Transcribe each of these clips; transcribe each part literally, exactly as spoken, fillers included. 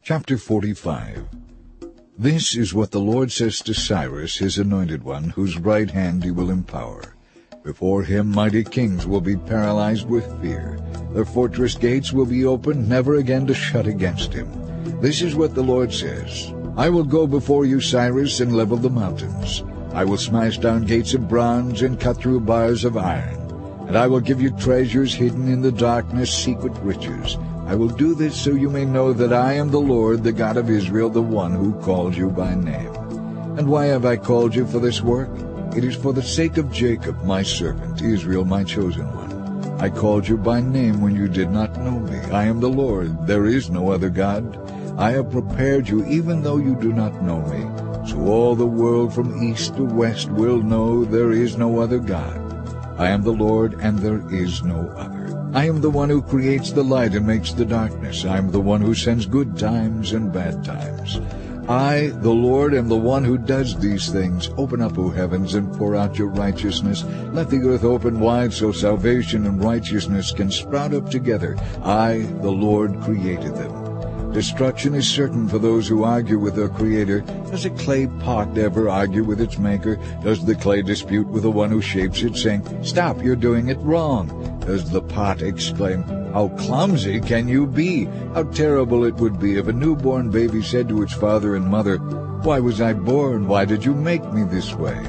Chapter forty-five. This is what the Lord says to Cyrus, his anointed one, whose right hand he will empower. Before him mighty kings will be paralyzed with fear. Their fortress gates will be opened, never again to shut against him. This is what the Lord says. I will go before you, Cyrus, and level the mountains. I will smash down gates of bronze and cut through bars of iron. And I will give you treasures hidden in the darkness, secret riches. I will do this so you may know that I am the Lord, the God of Israel, the one who calls you by name. And why have I called you for this work? It is for the sake of Jacob, my servant, Israel, my chosen one. I called you by name when you did not know me. I am the Lord, there is no other God. I have prepared you even though you do not know me. So all the world from east to west will know there is no other God. I am the Lord, and there is no other. I am the one who creates the light and makes the darkness. I am the one who sends good times and bad times. I, the Lord, am the one who does these things. Open up, O heavens, and pour out your righteousness. Let the earth open wide so salvation and righteousness can sprout up together. I, the Lord, created them. Destruction is certain for those who argue with their Creator. Does a clay pot ever argue with its maker? Does the clay dispute with the one who shapes it, saying, "Stop, you're doing it wrong"? Does the pot exclaim, "How clumsy can you be?" How terrible it would be if a newborn baby said to its father and mother, "Why was I born? Why did you make me this way?"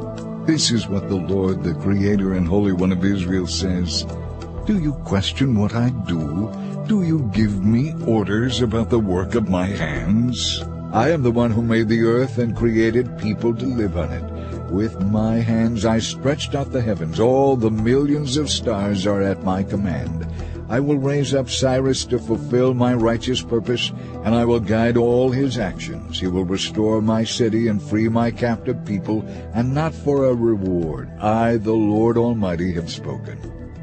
This is what the Lord, the Creator and Holy One of Israel, says. Do you question what I do? Do you give me orders about the work of my hands? I am the one who made the earth and created people to live on it. With my hands I stretched out the heavens. All the millions of stars are at my command. I will raise up Cyrus to fulfill my righteous purpose, and I will guide all his actions. He will restore my city and free my captive people, and not for a reward. I, the Lord Almighty, have spoken.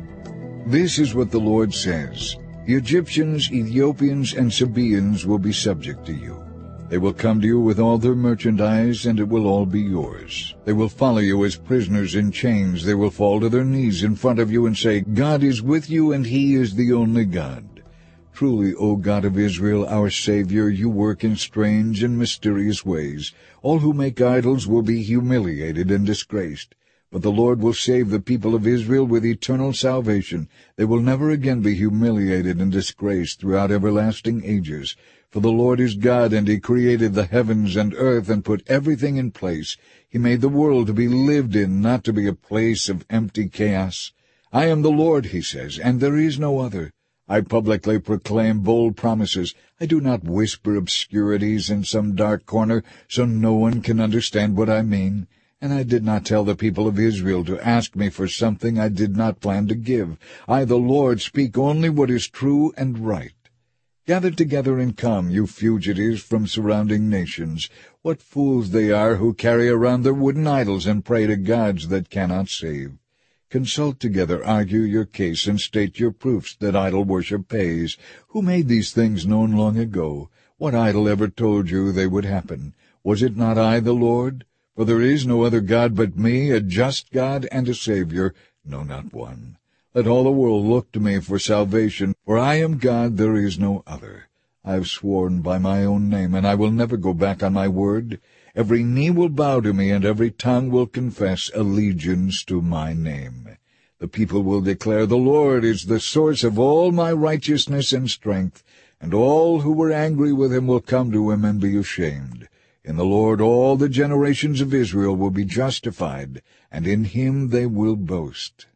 This is what the Lord says. The Egyptians, Ethiopians, and Sabaeans will be subject to you. They will come to you with all their merchandise, and it will all be yours. They will follow you as prisoners in chains. They will fall to their knees in front of you and say, "God is with you, and he is the only God." Truly, O God of Israel, our Savior, you work in strange and mysterious ways. All who make idols will be humiliated and disgraced. But the Lord will save the people of Israel with eternal salvation. They will never again be humiliated and disgraced throughout everlasting ages. For the Lord is God, and he created the heavens and earth and put everything in place. He made the world to be lived in, not to be a place of empty chaos. I am the Lord, he says, and there is no other. I publicly proclaim bold promises. I do not whisper obscurities in some dark corner so no one can understand what I mean. And I did not tell the people of Israel to ask me for something I did not plan to give. I, the Lord, speak only what is true and right. Gather together and come, you fugitives from surrounding nations. What fools they are who carry around their wooden idols and pray to gods that cannot save. Consult together, argue your case, and state your proofs that idol worship pays. Who made these things known long ago? What idol ever told you they would happen? Was it not I, the Lord? For there is no other God but me, a just God and a Savior, no, not one. Let all the world look to me for salvation, for I am God, there is no other. I have sworn by my own name, and I will never go back on my word. Every knee will bow to me, and every tongue will confess allegiance to my name. The people will declare, "The Lord is the source of all my righteousness and strength," and all who were angry with him will come to him and be ashamed. In the Lord all the generations of Israel will be justified, and in him they will boast.